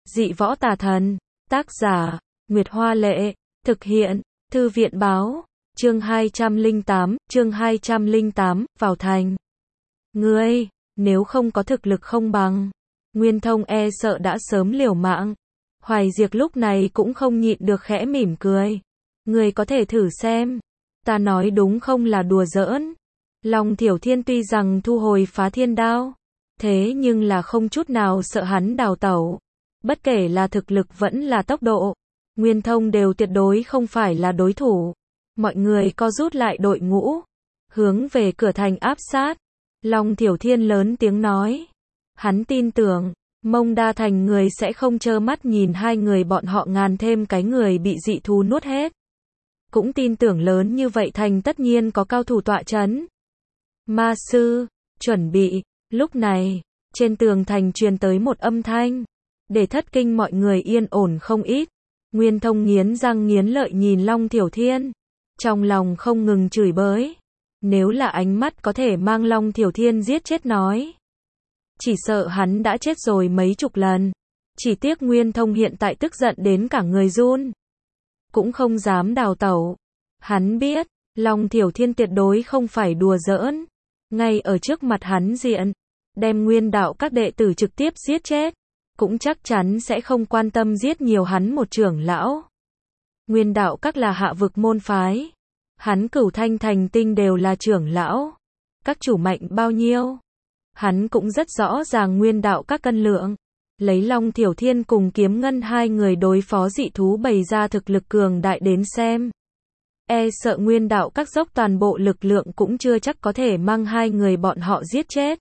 Dị võ tà thần. Tác giả, Nguyệt Hoa Lệ. Thực hiện, Thư viện Báo. Chương 208, vào thành. Ngươi, nếu không có thực lực không bằng. Nguyên Thông e sợ đã sớm liều mạng. Hoài Diệc lúc này cũng không nhịn được khẽ mỉm cười. Ngươi có thể thử xem. Ta nói đúng không là đùa giỡn. Long Thiểu Thiên tuy rằng thu hồi Phá Thiên Đao, thế nhưng là không chút nào sợ hắn đào tẩu. Bất kể là thực lực vẫn là tốc độ, Nguyên Thông đều tuyệt đối không phải là đối thủ. Mọi người co rút lại đội ngũ, hướng về cửa thành áp sát. Long Thiểu Thiên lớn tiếng nói. Hắn tin tưởng, Mông Đa Thành người sẽ không trơ mắt nhìn hai người bọn họ ngàn thêm cái người bị dị thú nuốt hết. Cũng tin tưởng lớn như vậy thành tất nhiên có cao thủ tọa chấn. Ma sư, chuẩn bị. Lúc này, trên tường thành truyền tới một âm thanh, để thất kinh mọi người yên ổn không ít. Nguyên Thông nghiến răng nghiến lợi nhìn Long Thiểu Thiên, trong lòng không ngừng chửi bới. Nếu là ánh mắt có thể mang Long Thiểu Thiên giết chết nói, chỉ sợ hắn đã chết rồi mấy chục lần. Chỉ tiếc Nguyên Thông hiện tại tức giận đến cả người run, cũng không dám đào tẩu. Hắn biết, Long Thiểu Thiên tuyệt đối không phải đùa giỡn. Ngay ở trước mặt hắn diện, đem Nguyên đạo các đệ tử trực tiếp giết chết, cũng chắc chắn sẽ không quan tâm giết nhiều hắn một trưởng lão. Nguyên đạo các là hạ vực môn phái, hắn Cửu Thanh Thành Tinh đều là trưởng lão, các chủ mạnh bao nhiêu, hắn cũng rất rõ ràng Nguyên đạo các cân lượng. Lấy Long Thiểu Thiên cùng Kiếm Ngân hai người đối phó dị thú bày ra thực lực cường đại đến xem, e sợ Nguyên đạo các dốc toàn bộ lực lượng cũng chưa chắc có thể mang hai người bọn họ giết chết.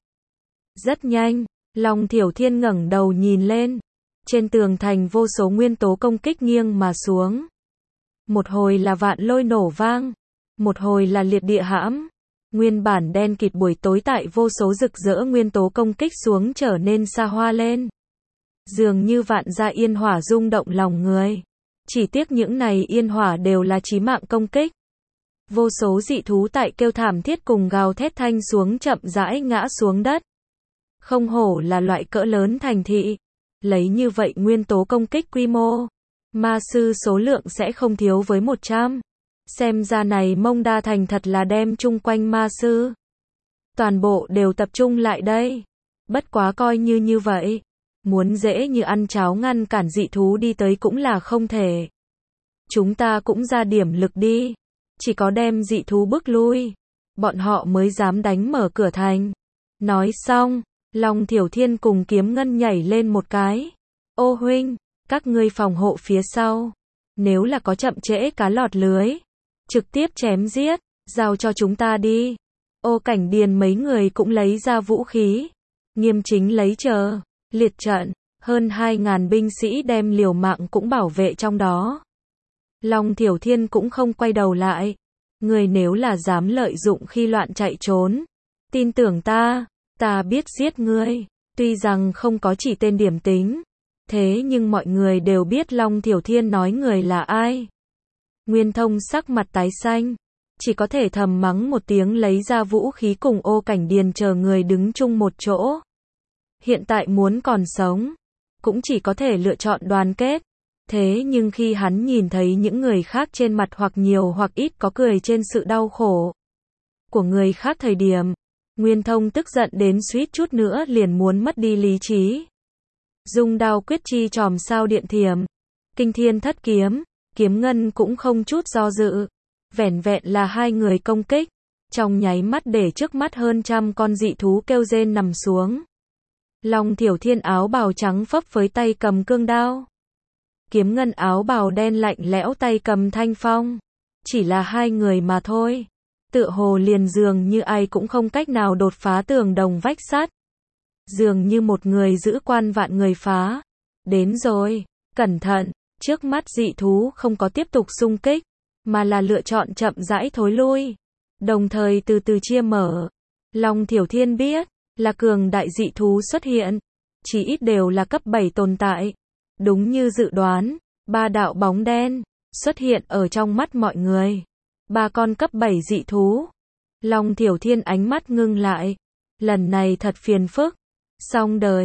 Rất nhanh, Long Thiểu Thiên ngẩng đầu nhìn lên, trên tường thành vô số nguyên tố công kích nghiêng mà xuống. Một hồi là vạn lôi nổ vang, một hồi là liệt địa hãm. Nguyên bản đen kịt buổi tối tại vô số rực rỡ nguyên tố công kích xuống trở nên xa hoa lên, dường như vạn gia yên hỏa rung động lòng người. Chỉ tiếc những này yên hỏa đều là chí mạng công kích. Vô số dị thú tại kêu thảm thiết cùng gào thét thanh xuống chậm rãi ngã xuống đất. Không hổ là loại cỡ lớn thành thị. Lấy như vậy nguyên tố công kích quy mô, ma sư số lượng sẽ không thiếu với 100. Xem ra này Mông Đa Thành thật là đem chung quanh ma sư toàn bộ đều tập trung lại đây. Bất quá coi như vậy, muốn dễ như ăn cháo ngăn cản dị thú đi tới cũng là không thể. Chúng ta cũng ra điểm lực đi, chỉ có đem dị thú bước lui, bọn họ mới dám đánh mở cửa thành. Nói xong, Long Thiểu Thiên cùng Kiếm Ngân nhảy lên một cái. Ô huynh, các ngươi phòng hộ phía sau, nếu là có chậm trễ cá lọt lưới, trực tiếp chém giết, giao cho chúng ta đi. Ô Cảnh Điền mấy người cũng lấy ra vũ khí, nghiêm chính lấy chờ, liệt trận, hơn 2.000 binh sĩ đem liều mạng cũng bảo vệ trong đó. Long Thiểu Thiên cũng không quay đầu lại. Người nếu là dám lợi dụng khi loạn chạy trốn, tin tưởng ta biết giết ngươi. Tuy rằng không có chỉ tên điểm tính, thế nhưng mọi người đều biết Long Thiểu Thiên nói người là ai. Nguyên Thông sắc mặt tái xanh, chỉ có thể thầm mắng một tiếng lấy ra vũ khí cùng Ô Cảnh Điền chờ người đứng chung một chỗ. Hiện tại muốn còn sống, cũng chỉ có thể lựa chọn đoàn kết. Thế nhưng khi hắn nhìn thấy những người khác trên mặt hoặc nhiều hoặc ít có cười trên sự đau khổ của người khác thời điểm, Nguyên Thông tức giận đến suýt chút nữa liền muốn mất đi lý trí. Dung đao quyết chi chòm sao điện thiểm, kinh thiên thất kiếm, Kiếm Ngân cũng không chút do dự. Vẻn vẹn là hai người công kích, trong nháy mắt để trước mắt hơn 100 con dị thú kêu rên nằm xuống. Long Thiểu Thiên áo bào trắng phấp với tay cầm cương đao. Kiếm Ngân áo bào đen lạnh lẽo tay cầm thanh phong. Chỉ là hai người mà thôi. Tựa hồ liền dường như ai cũng không cách nào đột phá tường đồng vách sắt. Dường như một người giữ quan vạn người phá. Đến rồi, cẩn thận, trước mắt dị thú không có tiếp tục xung kích, mà là lựa chọn chậm rãi thối lui. Đồng thời từ từ chia mở. Long Thiểu Thiên biết, là cường đại dị thú xuất hiện. Chỉ ít đều là cấp 7 tồn tại. Đúng như dự đoán, 3 đạo bóng đen xuất hiện ở trong mắt mọi người. 3 con cấp 7 dị thú. Long Thiểu Thiên ánh mắt ngưng lại. Lần này thật phiền phức. Xong đời.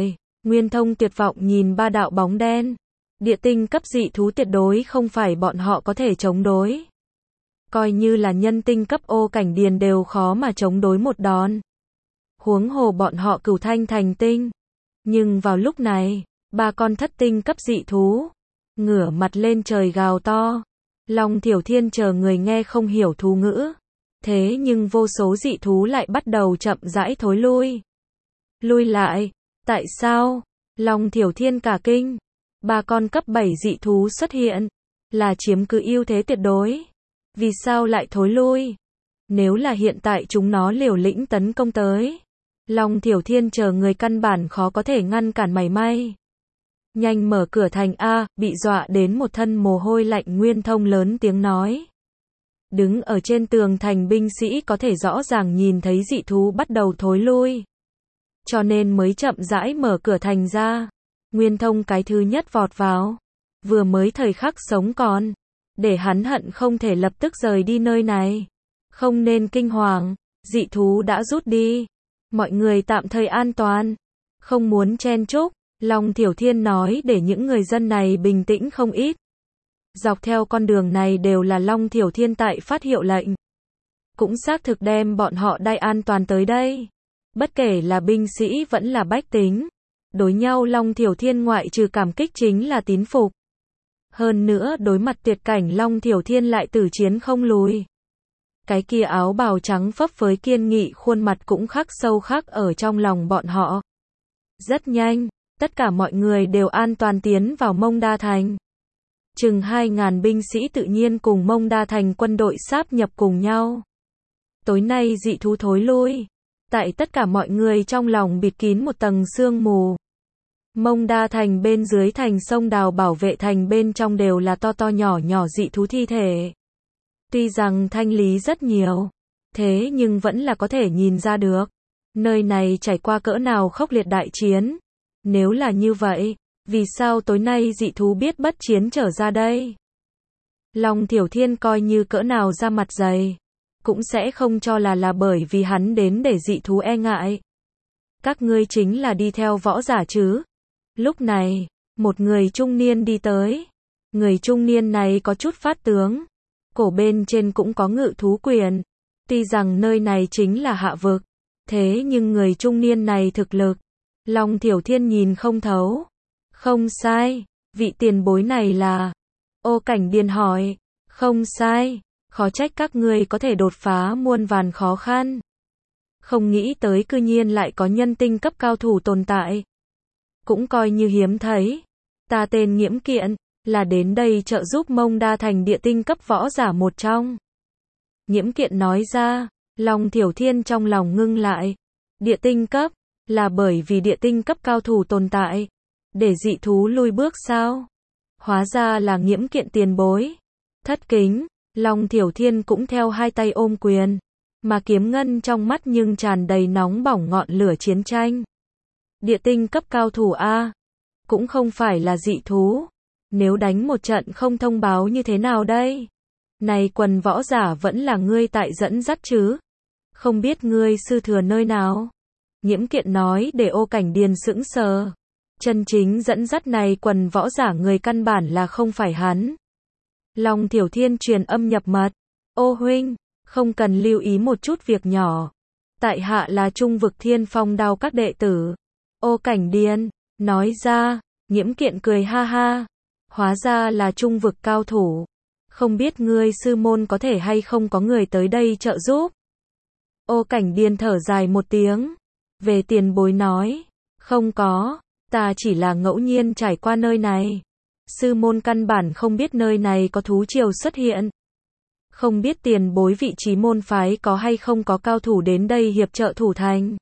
Nguyên Thông tuyệt vọng nhìn ba đạo bóng đen. Địa tinh cấp dị thú tuyệt đối không phải bọn họ có thể chống đối. Coi như là nhân tinh cấp Ô Cảnh Điền đều khó mà chống đối một đòn. Huống hồ bọn họ Cửu Thanh thành tinh. Nhưng vào lúc này, ba con thất tinh cấp dị thú ngửa mặt lên trời gào to. Long Thiểu Thiên chờ người nghe không hiểu thú ngữ. Thế nhưng vô số dị thú lại bắt đầu chậm rãi thối lui. Lui lại. Tại sao? Long Thiểu Thiên cả kinh. Ba con cấp 7 dị thú xuất hiện. Là chiếm cứ ưu thế tuyệt đối. Vì sao lại thối lui? Nếu là hiện tại chúng nó liều lĩnh tấn công tới. Long Thiểu Thiên chờ người căn bản khó có thể ngăn cản mảy may. Nhanh mở cửa thành A, bị dọa đến một thân mồ hôi lạnh Nguyên Thông lớn tiếng nói. Đứng ở trên tường thành binh sĩ có thể rõ ràng nhìn thấy dị thú bắt đầu thối lui. Cho nên mới chậm rãi mở cửa thành ra. Nguyên Thông cái thứ nhất vọt vào. Vừa mới thời khắc sống còn. Để hắn hận không thể lập tức rời đi nơi này. Không nên kinh hoàng, dị thú đã rút đi. Mọi người tạm thời an toàn. Không muốn chen chúc. Long Thiểu Thiên nói để những người dân này bình tĩnh không ít. Dọc theo con đường này đều là Long Thiểu Thiên tại phát hiệu lệnh. Cũng xác thực đem bọn họ đai an toàn tới đây. Bất kể là binh sĩ vẫn là bách tính. Đối nhau Long Thiểu Thiên ngoại trừ cảm kích chính là tín phục. Hơn nữa đối mặt tuyệt cảnh Long Thiểu Thiên lại tử chiến không lùi. Cái kia áo bào trắng phấp phới kiên nghị khuôn mặt cũng khắc sâu khắc ở trong lòng bọn họ. Rất nhanh, tất cả mọi người đều an toàn tiến vào Mông Đa Thành. Chừng 2.000 binh sĩ tự nhiên cùng Mông Đa Thành quân đội sáp nhập cùng nhau. Tối nay dị thú thối lui. Tại tất cả mọi người trong lòng bịt kín một tầng sương mù. Mông Đa Thành bên dưới thành sông Đào bảo vệ thành bên trong đều là to to nhỏ nhỏ dị thú thi thể. Tuy rằng thanh lý rất nhiều, thế nhưng vẫn là có thể nhìn ra được. Nơi này trải qua cỡ nào khốc liệt đại chiến. Nếu là như vậy, vì sao tối nay dị thú biết bất chiến trở ra đây? Long Thiểu Thiên coi như cỡ nào ra mặt dày, cũng sẽ không cho là bởi vì hắn đến để dị thú e ngại. Các ngươi chính là đi theo võ giả chứ? Lúc này, một người trung niên đi tới. Người trung niên này có chút phát tướng. Cổ bên trên cũng có ngự thú quyền. Tuy rằng nơi này chính là hạ vực. Thế nhưng người trung niên này thực lực. Long Thiểu Thiên nhìn không thấu. Không sai. Vị tiền bối này là. Ô Cảnh Điền hỏi. Không sai. Khó trách các ngươi có thể đột phá muôn vàn khó khăn. Không nghĩ tới cư nhiên lại có nhân tinh cấp cao thủ tồn tại. Cũng coi như hiếm thấy. Ta tên Nghiễm Kiện, là đến đây trợ giúp Mông Đa Thành địa tinh cấp võ giả một trong. Nghiễm Kiện nói ra, Long Thiểu Thiên trong lòng ngưng lại. Địa tinh cấp, là bởi vì địa tinh cấp cao thủ tồn tại. Để dị thú lui bước sao? Hóa ra là Nghiễm Kiện tiền bối. Thất kính, Long Thiểu Thiên cũng theo hai tay ôm quyền. Mà Kiếm Ngân trong mắt nhưng tràn đầy nóng bỏng ngọn lửa chiến tranh. Địa tinh cấp cao thủ A. Cũng không phải là dị thú. Nếu đánh một trận không thông báo như thế nào đây? Này quần võ giả vẫn là ngươi tại dẫn dắt chứ? Không biết ngươi sư thừa nơi nào? Nghiễm Kiện nói để Ô Cảnh Điền sững sờ. Chân chính dẫn dắt này quần võ giả người căn bản là không phải hắn. Long Thiểu Thiên truyền âm nhập mật. Ô huynh, không cần lưu ý một chút việc nhỏ. Tại hạ là Trung vực Thiên Phong Đao các đệ tử. Ô Cảnh Điền, nói ra, Nghiễm Kiện cười ha ha. Hóa ra là trung vực cao thủ. Không biết ngươi sư môn có thể hay không có người tới đây trợ giúp. Ô Cảnh Điền thở dài một tiếng. Về tiền bối nói, không có, ta chỉ là ngẫu nhiên trải qua nơi này. Sư môn căn bản không biết nơi này có thú triều xuất hiện. Không biết tiền bối vị trí môn phái có hay không có cao thủ đến đây hiệp trợ thủ thành.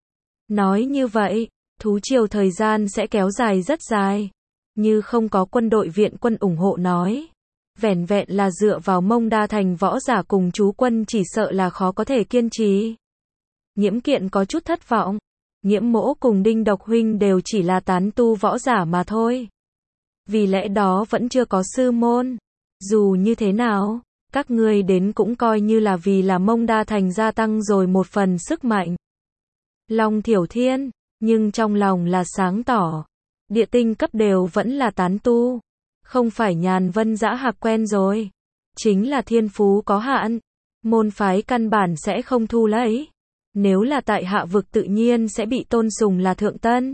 Nói như vậy, thú triều thời gian sẽ kéo dài rất dài. Như không có quân đội viện quân ủng hộ nói. Vẻn vẹn là dựa vào Mông Đa Thành võ giả cùng chú quân chỉ sợ là khó có thể kiên trì. Nghiễm Kiện có chút thất vọng. Nghiễm Mỗ cùng Đinh Độc huynh đều chỉ là tán tu võ giả mà thôi. Vì lẽ đó vẫn chưa có sư môn. Dù như thế nào, các ngươi đến cũng coi như là vì là Mông Đa Thành gia tăng rồi một phần sức mạnh. Long Thiểu Thiên, nhưng trong lòng là sáng tỏ. Địa tinh cấp đều vẫn là tán tu. Không phải nhàn vân dã hạc quen rồi. Chính là thiên phú có hạn. Môn phái căn bản sẽ không thu lấy. Nếu là tại hạ vực tự nhiên sẽ bị tôn sùng là thượng tân.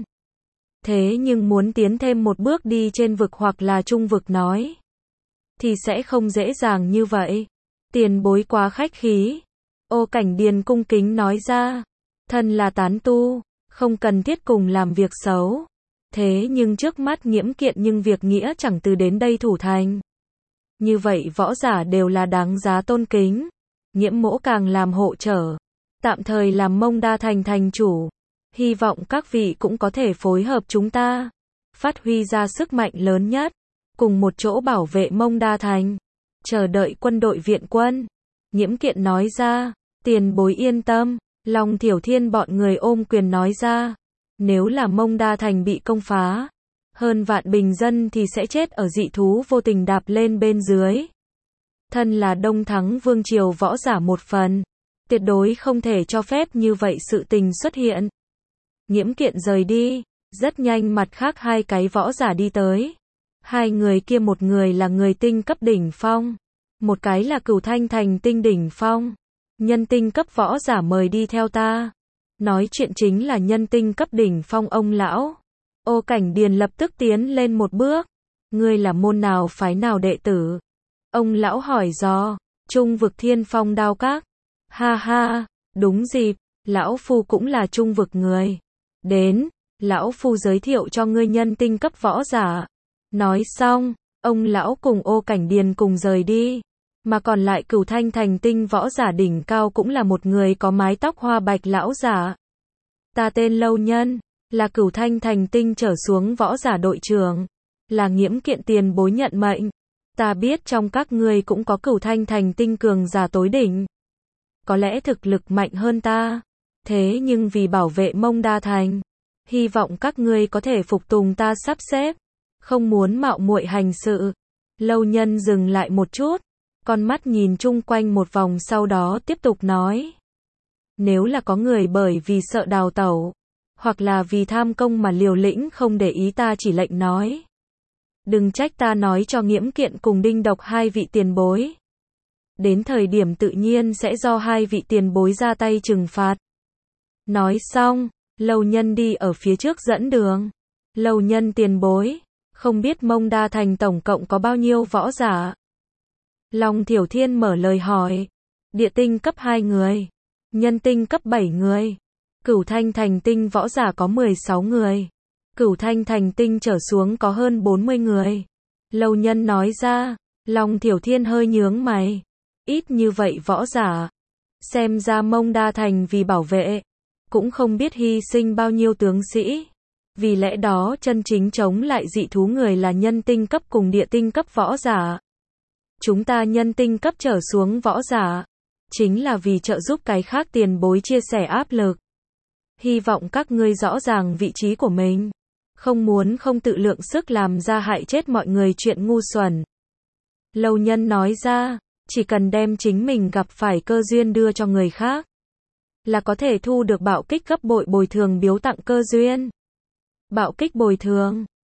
Thế nhưng muốn tiến thêm một bước đi trên vực hoặc là trung vực nói, thì sẽ không dễ dàng như vậy. Tiền bối quá khách khí. Ô Cảnh Điền cung kính nói ra. Thân là tán tu, không cần thiết cùng làm việc xấu. Thế nhưng trước mắt Nghiễm Kiện nhưng việc nghĩa chẳng từ đến đây thủ thành. Như vậy võ giả đều là đáng giá tôn kính. Nghiễm mỗ càng làm hộ trở. Tạm thời làm Mông Đa Thành thành chủ. Hy vọng các vị cũng có thể phối hợp chúng ta. Phát huy ra sức mạnh lớn nhất. Cùng một chỗ bảo vệ Mông Đa Thành. Chờ đợi quân đội viện quân. Nghiễm Kiện nói ra. Tiền bối yên tâm. Long Thiểu Thiên bọn người ôm quyền nói ra. Nếu là Mông Đa Thành bị công phá, hơn vạn bình dân thì sẽ chết ở dị thú vô tình đạp lên bên dưới. Thân là Đông Thắng Vương Triều võ giả một phần, tuyệt đối không thể cho phép như vậy sự tình xuất hiện. Nghiễm Kiện rời đi, rất nhanh mặt khác hai cái võ giả đi tới. Hai người kia một người là người tinh cấp đỉnh phong, một cái là Cửu Thanh Thành tinh đỉnh phong. Nhân tinh cấp võ giả mời đi theo ta. Nói chuyện chính là nhân tinh cấp đỉnh phong ông lão. Ô Cảnh Điền lập tức tiến lên một bước. Ngươi là môn nào phái nào đệ tử? Ông lão hỏi dò. Trung vực Thiên Phong Đao Các. Ha ha, đúng dịp, lão phu cũng là trung vực người. Đến, lão phu giới thiệu cho ngươi nhân tinh cấp võ giả. Nói xong, ông lão cùng Ô Cảnh Điền cùng rời đi. Mà còn lại Cửu Thanh Thành tinh võ giả đỉnh cao cũng là một người có mái tóc hoa bạch lão giả. Ta tên Lâu Nhân, là Cửu Thanh Thành tinh trở xuống võ giả đội trưởng, là Nghiễm Kiện tiền bối nhận mệnh. Ta biết trong các ngươi cũng có Cửu Thanh Thành tinh cường giả tối đỉnh. Có lẽ thực lực mạnh hơn ta. Thế nhưng vì bảo vệ Mông Đa Thành, hy vọng các ngươi có thể phục tùng ta sắp xếp, không muốn mạo muội hành sự. Lâu Nhân dừng lại một chút, con mắt nhìn chung quanh một vòng sau đó tiếp tục nói. Nếu là có người bởi vì sợ đào tẩu, hoặc là vì tham công mà liều lĩnh không để ý ta chỉ lệnh nói. Đừng trách ta nói cho Nghiễm Kiện cùng Đinh Độc hai vị tiền bối. Đến thời điểm tự nhiên sẽ do hai vị tiền bối ra tay trừng phạt. Nói xong, Lâu Nhân đi ở phía trước dẫn đường. Lâu Nhân tiền bối, không biết Mông Đa Thành tổng cộng có bao nhiêu võ giả? Long Thiểu Thiên mở lời hỏi. Địa tinh cấp 2 người, nhân tinh cấp 7 người, Cửu Thanh Thành tinh võ giả có 16 người, Cửu Thanh Thành tinh trở xuống có hơn 40 người. Lâu Nhân nói ra. Long Thiểu Thiên hơi nhướng mày. Ít như vậy võ giả. Xem ra Mông Đa Thành vì bảo vệ, cũng không biết hy sinh bao nhiêu tướng sĩ. Vì lẽ đó chân chính chống lại dị thú người là nhân tinh cấp cùng địa tinh cấp võ giả. Chúng ta nhân tinh cấp trở xuống võ giả, chính là vì trợ giúp cái khác tiền bối chia sẻ áp lực. Hy vọng các ngươi rõ ràng vị trí của mình, không muốn không tự lượng sức làm ra hại chết mọi người chuyện ngu xuẩn. Lâu Nhân nói ra, chỉ cần đem chính mình gặp phải cơ duyên đưa cho người khác, là có thể thu được bạo kích gấp bội bồi thường biếu tặng cơ duyên. Bạo kích bồi thường,